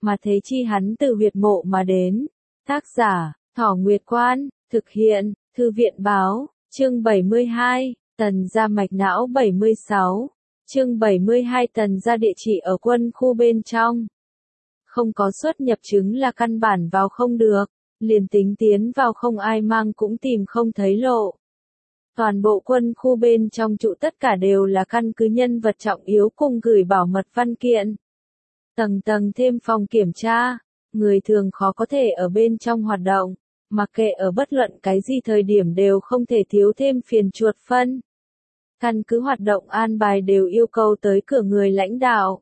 mà thế chi hắn từ huyệt mộ mà đến. Tác giả, Thỏ Nguyệt Quan, thực hiện, Thư viện báo, chương 72, Tần gia mạch não 76, chương 72 Tần gia địa chỉ ở quân khu bên trong. Không có xuất nhập chứng là căn bản vào không được, liền tính tiến vào không ai mang cũng tìm không thấy lộ. Toàn bộ quân khu bên trong trụ tất cả đều là căn cứ nhân vật trọng yếu cùng gửi bảo mật văn kiện. Tầng tầng thêm phòng kiểm tra, người thường khó có thể ở bên trong hoạt động, mặc kệ ở bất luận cái gì thời điểm đều không thể thiếu thêm phiền chuột phân. Căn cứ hoạt động an bài đều yêu cầu tới cửa người lãnh đạo.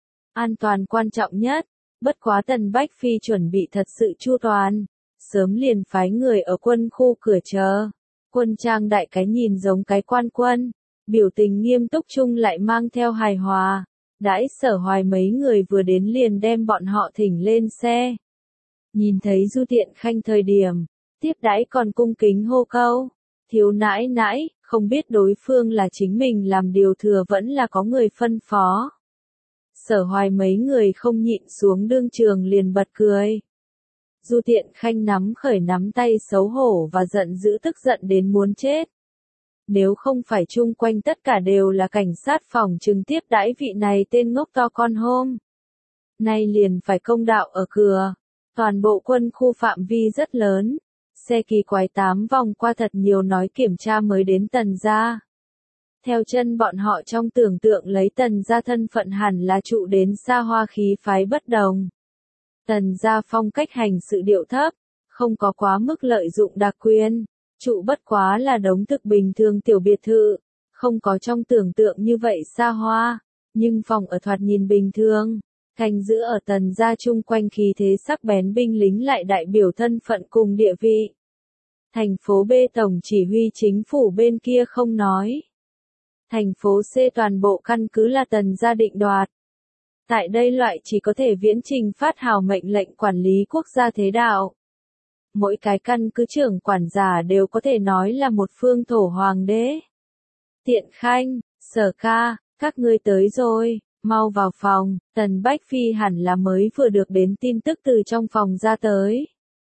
An toàn quan trọng nhất, bất quá Tần Bách Phi chuẩn bị thật sự chu toàn, sớm liền phái người ở quân khu cửa chờ. Quân trang đại cái nhìn giống cái quan quân, biểu tình nghiêm túc chung lại mang theo hài hòa. Đãi Sở Hoài mấy người vừa đến liền đem bọn họ thỉnh lên xe. Nhìn thấy Du Tiện Khanh thời điểm, tiếp đãi còn cung kính hô câu, thiếu nãi nãi, không biết đối phương là chính mình làm điều thừa vẫn là có người phân phó. Sở Hoài mấy người không nhịn xuống đương trường liền bật cười. Du Tiện Khanh nắm khởi nắm tay xấu hổ và giận dữ tức giận đến muốn chết. Nếu không phải chung quanh tất cả đều là cảnh sát phòng trừng tiếp đãi vị này tên ngốc to con hôm nay liền phải công đạo ở cửa. Toàn bộ quân khu phạm vi rất lớn, xe kỳ quái 8 vòng qua thật nhiều nói kiểm tra mới đến Tần gia. Theo chân bọn họ trong tưởng tượng lấy Tần gia thân phận hẳn là trụ đến xa hoa khí phái bất đồng. Tần gia phong cách hành sự điệu thấp, không có quá mức lợi dụng đặc quyền, trụ bất quá là đống thực bình thường tiểu biệt thự, không có trong tưởng tượng như vậy xa hoa, nhưng phòng ở thoạt nhìn bình thường. Canh giữ ở Tần gia chung quanh khí thế sắc bén binh lính lại đại biểu thân phận cùng địa vị. Thành phố B tổng chỉ huy chính phủ bên kia không nói. Thành phố C toàn bộ căn cứ là Tần gia định đoạt. Tại đây loại chỉ có thể viễn trình phát hào mệnh lệnh quản lý quốc gia thế đạo. Mỗi cái căn cứ trưởng quản giả đều có thể nói là một phương thổ hoàng đế. Tiện Khanh, Sở ca, các ngươi tới rồi. Mau vào phòng, Tần Bách Phi hẳn là mới vừa được đến tin tức từ trong phòng ra tới.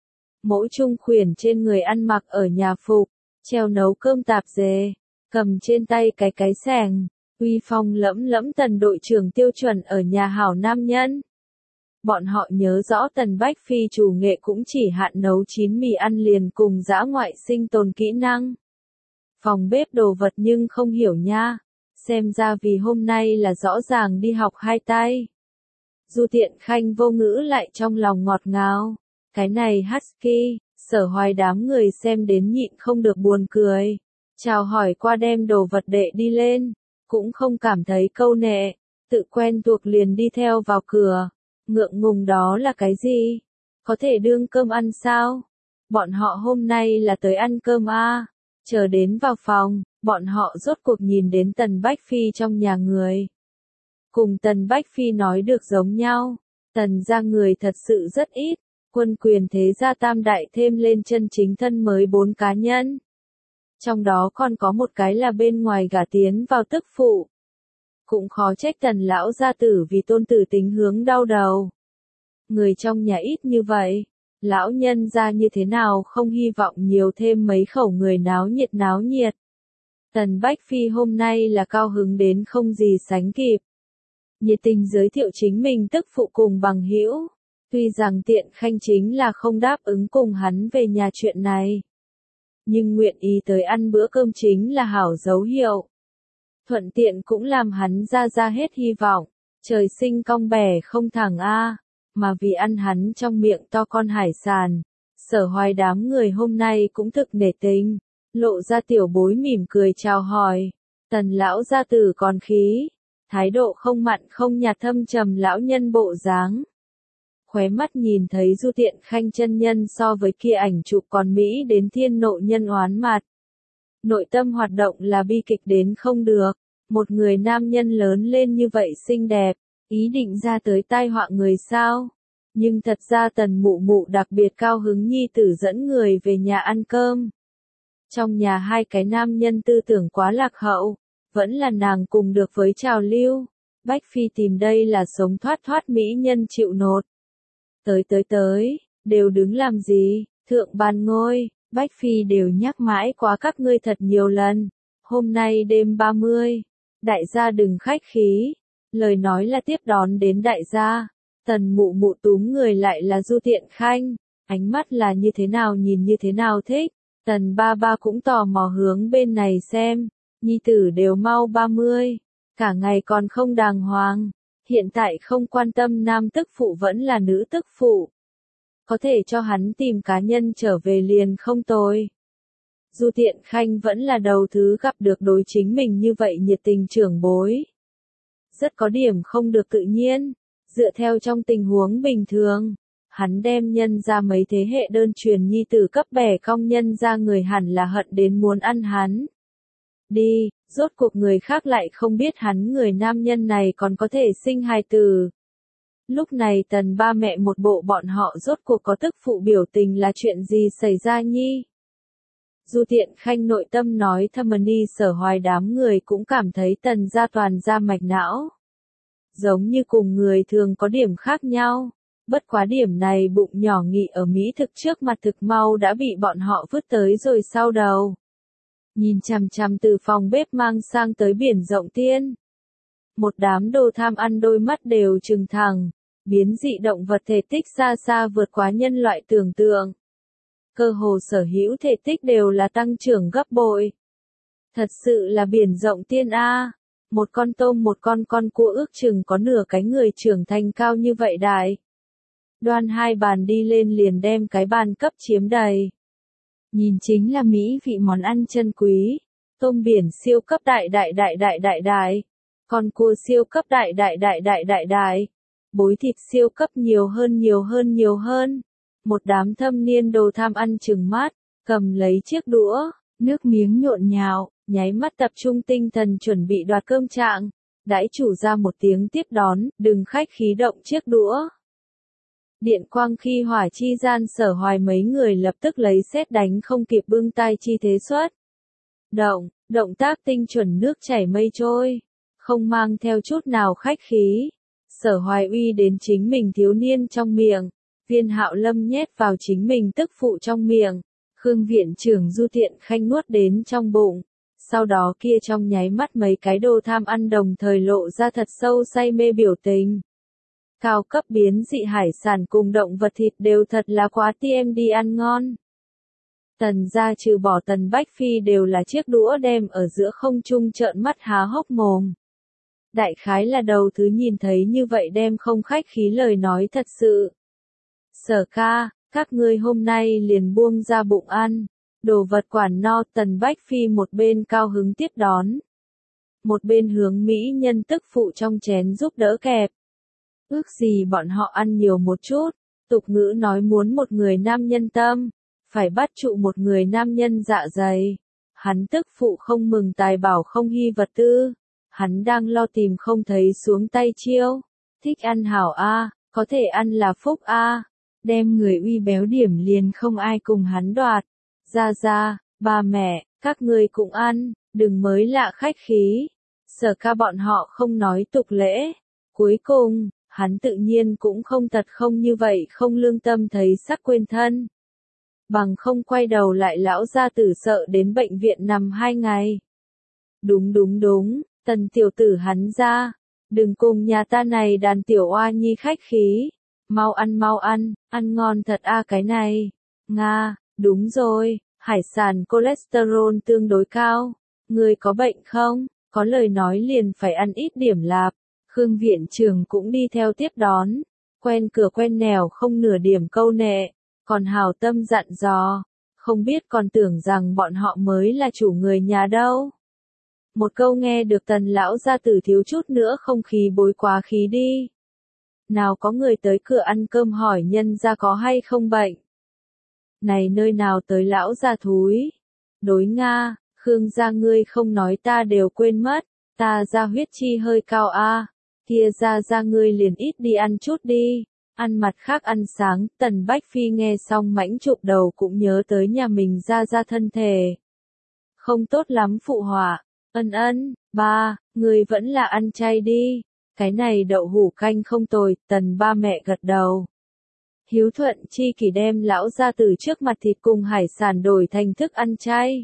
Mỗi trung khuyển trên người ăn mặc ở nhà phục, treo nấu cơm tạp dề, cầm trên tay cái xẻng, uy phong lẫm lẫm Tần đội trưởng tiêu chuẩn ở nhà hảo nam nhân. Bọn họ nhớ rõ Tần Bách Phi chủ nghệ cũng chỉ hạn nấu chín mì ăn liền cùng dã ngoại sinh tồn kỹ năng. Phòng bếp đồ vật nhưng không hiểu nha. Xem ra vì hôm nay là rõ ràng đi học hai tay. Du Tiện Khanh vô ngữ lại trong lòng ngọt ngào. Cái này Husky, Sở Hoài đám người xem đến nhịn không được buồn cười. Chào hỏi qua đem đồ vật đệ đi lên, cũng không cảm thấy câu nệ, tự quen thuộc liền đi theo vào cửa. Ngượng ngùng đó là cái gì? Có thể đương cơm ăn sao? Bọn họ hôm nay là tới ăn cơm à? Chờ đến vào phòng, bọn họ rốt cuộc nhìn đến Tần Bách Phi trong nhà người. Cùng Tần Bách Phi nói được giống nhau, Tần gia người thật sự rất ít, quân quyền thế gia tam đại thêm lên chân chính thân mới 4 cá nhân. Trong đó còn có một cái là bên ngoài gả tiến vào tức phụ. Cũng khó trách Tần lão gia tử vì tôn tử tính hướng đau đầu. Người trong nhà ít như vậy, lão nhân gia như thế nào không hy vọng nhiều thêm mấy khẩu người náo nhiệt. Tần Bách Phi hôm nay là cao hứng đến không gì sánh kịp. Nhiệt tình giới thiệu chính mình tức phụ cùng bằng hữu. Tuy rằng Tiện Khanh chính là không đáp ứng cùng hắn về nhà chuyện này. Nhưng nguyện ý tới ăn bữa cơm chính là hảo dấu hiệu. Thuận tiện cũng làm hắn ra hết hy vọng. Trời sinh cong bẻ không thẳng a, mà vì ăn hắn trong miệng to con hải sản. Sở Hoài đám người hôm nay cũng thực nể tình. Lộ ra tiểu bối mỉm cười chào hỏi. Tần lão gia tử còn khí. Thái độ không mặn không nhạt thâm trầm lão nhân bộ dáng. Khóe mắt nhìn thấy Du Tiện Khanh chân nhân so với kia ảnh chụp còn Mỹ đến thiên nộ nhân oán mặt. Nội tâm hoạt động là bi kịch đến không được. Một người nam nhân lớn lên như vậy xinh đẹp, ý định ra tới tai họa người sao? Nhưng thật ra Tần mụ mụ đặc biệt cao hứng nhi tử dẫn người về nhà ăn cơm. Trong nhà hai cái nam nhân tư tưởng quá lạc hậu, vẫn là nàng cùng được với trào lưu. Bách Phi tìm đây là sống thoát mỹ nhân chịu nột. Tới, đều đứng làm gì, thượng ban ngôi, Bách Phi đều nhắc mãi quá các ngươi thật nhiều lần. Hôm nay đêm 30, đại gia đừng khách khí, lời nói là tiếp đón đến đại gia. Tần mụ mụ túm người lại là Du Tiện Khanh, ánh mắt là như thế nào nhìn như thế nào thích. Tần ba ba cũng tò mò hướng bên này xem, nhi tử đều mau 30, cả ngày còn không đàng hoàng, hiện tại không quan tâm nam tức phụ vẫn là nữ tức phụ. Có thể cho hắn tìm cá nhân trở về liền không tồi. Du Tiện Khanh vẫn là đầu thứ gặp được đối chính mình như vậy nhiệt tình trưởng bối. Rất có điểm không được tự nhiên, dựa theo trong tình huống bình thường. Hắn đem nhân ra mấy thế hệ đơn truyền nhi tử cấp bẻ cong nhân ra người hẳn là hận đến muốn ăn hắn. Đi, rốt cuộc người khác lại không biết hắn người nam nhân này còn có thể sinh hài tử. Lúc này Tần ba mẹ một bộ bọn họ rốt cuộc có tức phụ biểu tình là chuyện gì xảy ra nhi. Du Tiện Khanh nội tâm nói thầm ni Sở Hoài đám người cũng cảm thấy Tần gia toàn ra mạch não. Giống như cùng người thường có điểm khác nhau. Bất quá điểm này bụng nhỏ nghị ở Mỹ thực trước mặt thực mau đã bị bọn họ vứt tới rồi sau đầu. Nhìn chằm chằm từ phòng bếp mang sang tới biển rộng tiên. Một đám đồ tham ăn đôi mắt đều trừng thẳng, biến dị động vật thể tích xa xa vượt quá nhân loại tưởng tượng. Cơ hồ sở hữu thể tích đều là tăng trưởng gấp bội. Thật sự là biển rộng tiên a. Một con tôm một con cua ước chừng có nửa cái người trưởng thành cao như vậy đại. Đoan hai bàn đi lên liền đem cái bàn cấp chiếm đầy. Nhìn chính là mỹ vị món ăn chân quý. Tôm biển siêu cấp đại. Con cua siêu cấp đại. Bối thịt siêu cấp nhiều hơn. Một đám thâm niên đồ tham ăn chừng mắt, cầm lấy chiếc đũa, nước miếng nhộn nhào, nháy mắt tập trung tinh thần chuẩn bị đoạt cơm trạng. Đãi chủ ra một tiếng tiếp đón, đừng khách khí động chiếc đũa. Điện quang khi hỏa chi gian Sở Hoài mấy người lập tức lấy sét đánh không kịp bưng tay chi thế xuất. Động tác tinh chuẩn nước chảy mây trôi, không mang theo chút nào khách khí. Sở Hoài uy đến chính mình thiếu niên trong miệng, Viên Hạo Lâm nhét vào chính mình tức phụ trong miệng, Khương viện trưởng Du Tiện Khanh nuốt đến trong bụng. Sau đó kia trong nháy mắt mấy cái đồ tham ăn đồng thời lộ ra thật sâu say mê biểu tình. Cao cấp biến dị hải sản cùng động vật thịt đều thật là quá TMD ăn ngon. Tần gia trừ bỏ Tần Bách Phi đều là chiếc đũa đem ở giữa không trung trợn mắt há hốc mồm. Đại khái là đầu thứ nhìn thấy như vậy đem không khách khí lời nói thật sự. Sở ca, các ngươi hôm nay liền buông ra bụng ăn, đồ vật quản no. Tần Bách Phi một bên cao hứng tiếp đón, một bên hướng mỹ nhân tức phụ trong chén giúp đỡ kẹp. Ước gì bọn họ ăn nhiều một chút, tục ngữ nói muốn một người nam nhân tâm, phải bắt trụ một người nam nhân dạ dày. Hắn tức phụ không mừng tài bảo không hy vật tư, hắn đang lo tìm không thấy xuống tay chiêu. Thích ăn hảo a, có thể ăn là phúc a. Đem người uy béo điểm liền không ai cùng hắn đoạt. Ra, ba mẹ, các ngươi cũng ăn, đừng mới lạ khách khí. Sở ca bọn họ không nói tục lễ. Cuối cùng, hắn tự nhiên cũng không thật không như vậy không lương tâm thấy sắc quên thân. Bằng không quay đầu lại lão gia tử sợ đến bệnh viện nằm 2 ngày. Đúng, Tần tiểu tử hắn ra. Đừng cùng nhà ta này đàn tiểu oa nhi khách khí. Mau ăn, ăn ngon thật a cái này. Nga, đúng rồi, hải sản cholesterol tương đối cao. Người có bệnh không? Có lời nói liền phải ăn ít điểm lạp. Khương viện trưởng cũng đi theo tiếp đón. Quen cửa quen nẻo không nửa điểm câu nệ. Còn hào tâm dặn dò. Không biết còn tưởng rằng bọn họ mới là chủ người nhà đâu. Một câu nghe được Tần lão gia tử thiếu chút nữa không khí bối quá khí đi. Nào có người tới cửa ăn cơm hỏi nhân gia có hay không bệnh. Này nơi nào tới lão gia thúi. Đối Nga, Khương gia ngươi không nói ta đều quên mất. Ta ra huyết chi hơi cao a. Kia ra ngươi liền ít đi ăn chút đi. Ăn mặt khác ăn sáng. Tần Bách Phi nghe xong mãnh chụp đầu cũng nhớ tới nhà mình ra thân thể. Không tốt lắm phụ họa. Ân, ba, ngươi vẫn là ăn chay đi. Cái này đậu hũ canh không tồi. Tần ba mẹ gật đầu. Hiếu thuận chi kỷ đem lão gia tử trước mặt thịt cùng hải sản đổi thành thức ăn chay.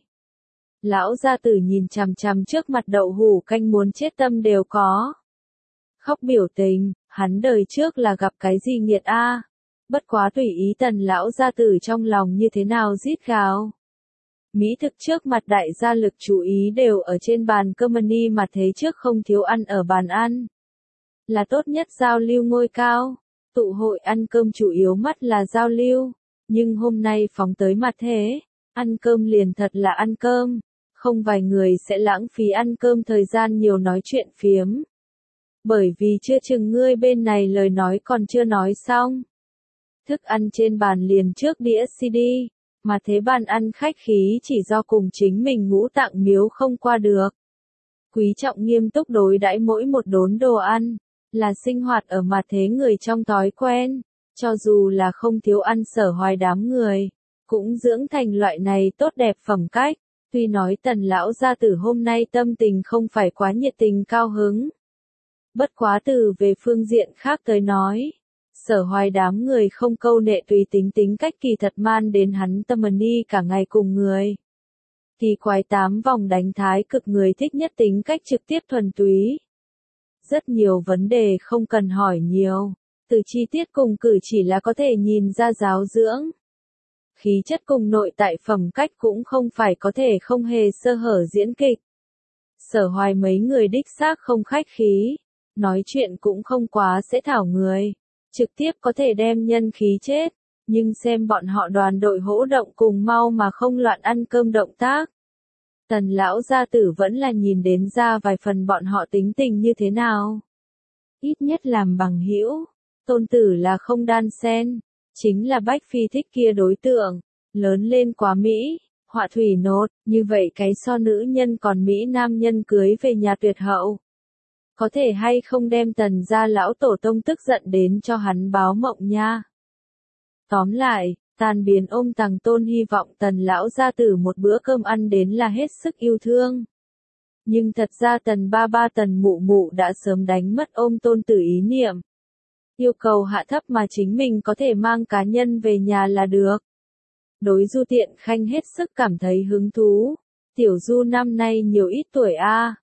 Lão gia tử nhìn chằm chằm trước mặt đậu hủ canh muốn chết tâm đều có. Khóc biểu tình, hắn đời trước là gặp cái gì nghiệt a? Bất quá tùy ý Tần lão gia tử trong lòng như thế nào rít gào. Mỹ thực trước mặt đại gia lực chú ý đều ở trên bàn cơm mani mà thế trước không thiếu ăn ở bàn ăn. Là tốt nhất giao lưu ngôi cao. Tụ hội ăn cơm chủ yếu mắt là giao lưu, nhưng hôm nay phóng tới mặt thế, ăn cơm liền thật là ăn cơm, không vài người sẽ lãng phí ăn cơm thời gian nhiều nói chuyện phiếm. Bởi vì chưa chừng ngươi bên này lời nói còn chưa nói xong. Thức ăn trên bàn liền trước đĩa CD, mà thế bàn ăn khách khí chỉ do cùng chính mình ngũ tạng miếu không qua được. Quý trọng nghiêm túc đối đãi mỗi một đốn đồ ăn. Là sinh hoạt ở mặt thế người trong thói quen, cho dù là không thiếu ăn Sở Hoài đám người, cũng dưỡng thành loại này tốt đẹp phẩm cách, tuy nói Tần lão gia tử hôm nay tâm tình không phải quá nhiệt tình cao hứng. Bất quá từ về phương diện khác tới nói, Sở Hoài đám người không câu nệ tùy tính cách kỳ thật man đến hắn tâm ni cả ngày cùng người. Kỳ quái 8 vòng đánh thái cực người thích nhất tính cách trực tiếp thuần túy. Rất nhiều vấn đề không cần hỏi nhiều, từ chi tiết cùng cử chỉ là có thể nhìn ra giáo dưỡng. Khí chất cùng nội tại phẩm cách cũng không phải có thể không hề sơ hở diễn kịch. Sở Hoài mấy người đích xác không khách khí, nói chuyện cũng không quá sẽ thảo người, trực tiếp có thể đem nhân khí chết, nhưng xem bọn họ đoàn đội hỗ động cùng mau mà không loạn ăn cơm động tác. Tần lão gia tử vẫn là nhìn đến ra vài phần bọn họ tính tình như thế nào. Ít nhất làm bằng hữu, tôn tử là không đan xen, chính là Bách Phi thích kia đối tượng, lớn lên quá Mỹ, họa thủy nốt, như vậy cái so nữ nhân còn Mỹ nam nhân cưới về nhà tuyệt hậu. Có thể hay không đem Tần gia lão tổ tông tức giận đến cho hắn báo mộng nha. Tóm lại, tan biến ôm tàng tôn hy vọng Tần lão gia tử một bữa cơm ăn đến là hết sức yêu thương. Nhưng thật ra Tần ba ba Tần mụ mụ đã sớm đánh mất ôm tôn tử ý niệm. Yêu cầu hạ thấp mà chính mình có thể mang cá nhân về nhà là được. Đối Du Tiện Khanh hết sức cảm thấy hứng thú. Tiểu Du năm nay nhiều ít tuổi a?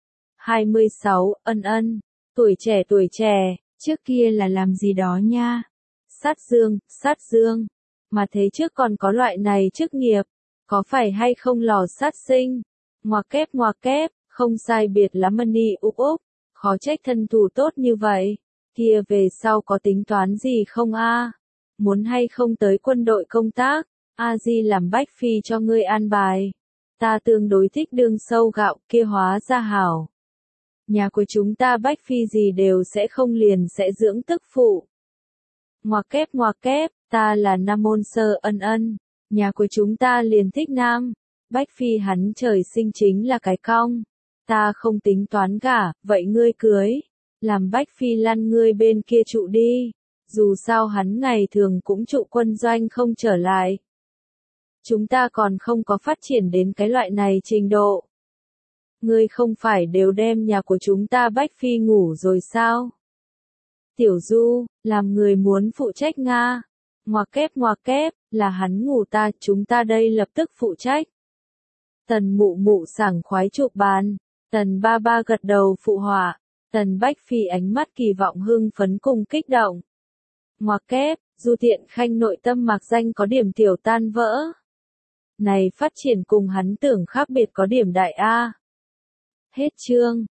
26, ân, tuổi trẻ, trước kia là làm gì đó nha. Sát dương. Mà thế trước còn có loại này chức nghiệp, có phải hay không lò sát sinh, ngoặc kép, không sai biệt lắm mani úp, khó trách thân thủ tốt như vậy, kia về sau có tính toán gì không a? Muốn hay không tới quân đội công tác, a di làm Bách Phi cho ngươi an bài, ta tương đối thích đương sâu gạo kia hóa ra hảo. Nhà của chúng ta Bách Phi gì đều sẽ không liền sẽ dưỡng tức phụ. Ngoặc kép, ta là nam môn sơ ân, nhà của chúng ta liền thích nam, Bách Phi hắn trời sinh chính là cái cong, ta không tính toán gả, vậy ngươi cưới, làm Bách Phi lăn ngươi bên kia trụ đi, dù sao hắn ngày thường cũng trụ quân doanh không trở lại. Chúng ta còn không có phát triển đến cái loại này trình độ. Ngươi không phải đều đem nhà của chúng ta Bách Phi ngủ rồi sao? Tiểu Du, làm người muốn phụ trách Nga. Ngoặc kép, là hắn ngủ ta, chúng ta đây lập tức phụ trách. Tần mụ mụ sảng khoái chụp bàn, Tần ba ba gật đầu phụ họa, Tần Bách Phi ánh mắt kỳ vọng hưng phấn cùng kích động. Ngoặc kép, Du Tiện Khanh nội tâm mạc danh có điểm tiểu tan vỡ. Này phát triển cùng hắn tưởng khác biệt có điểm đại A. Hết chương.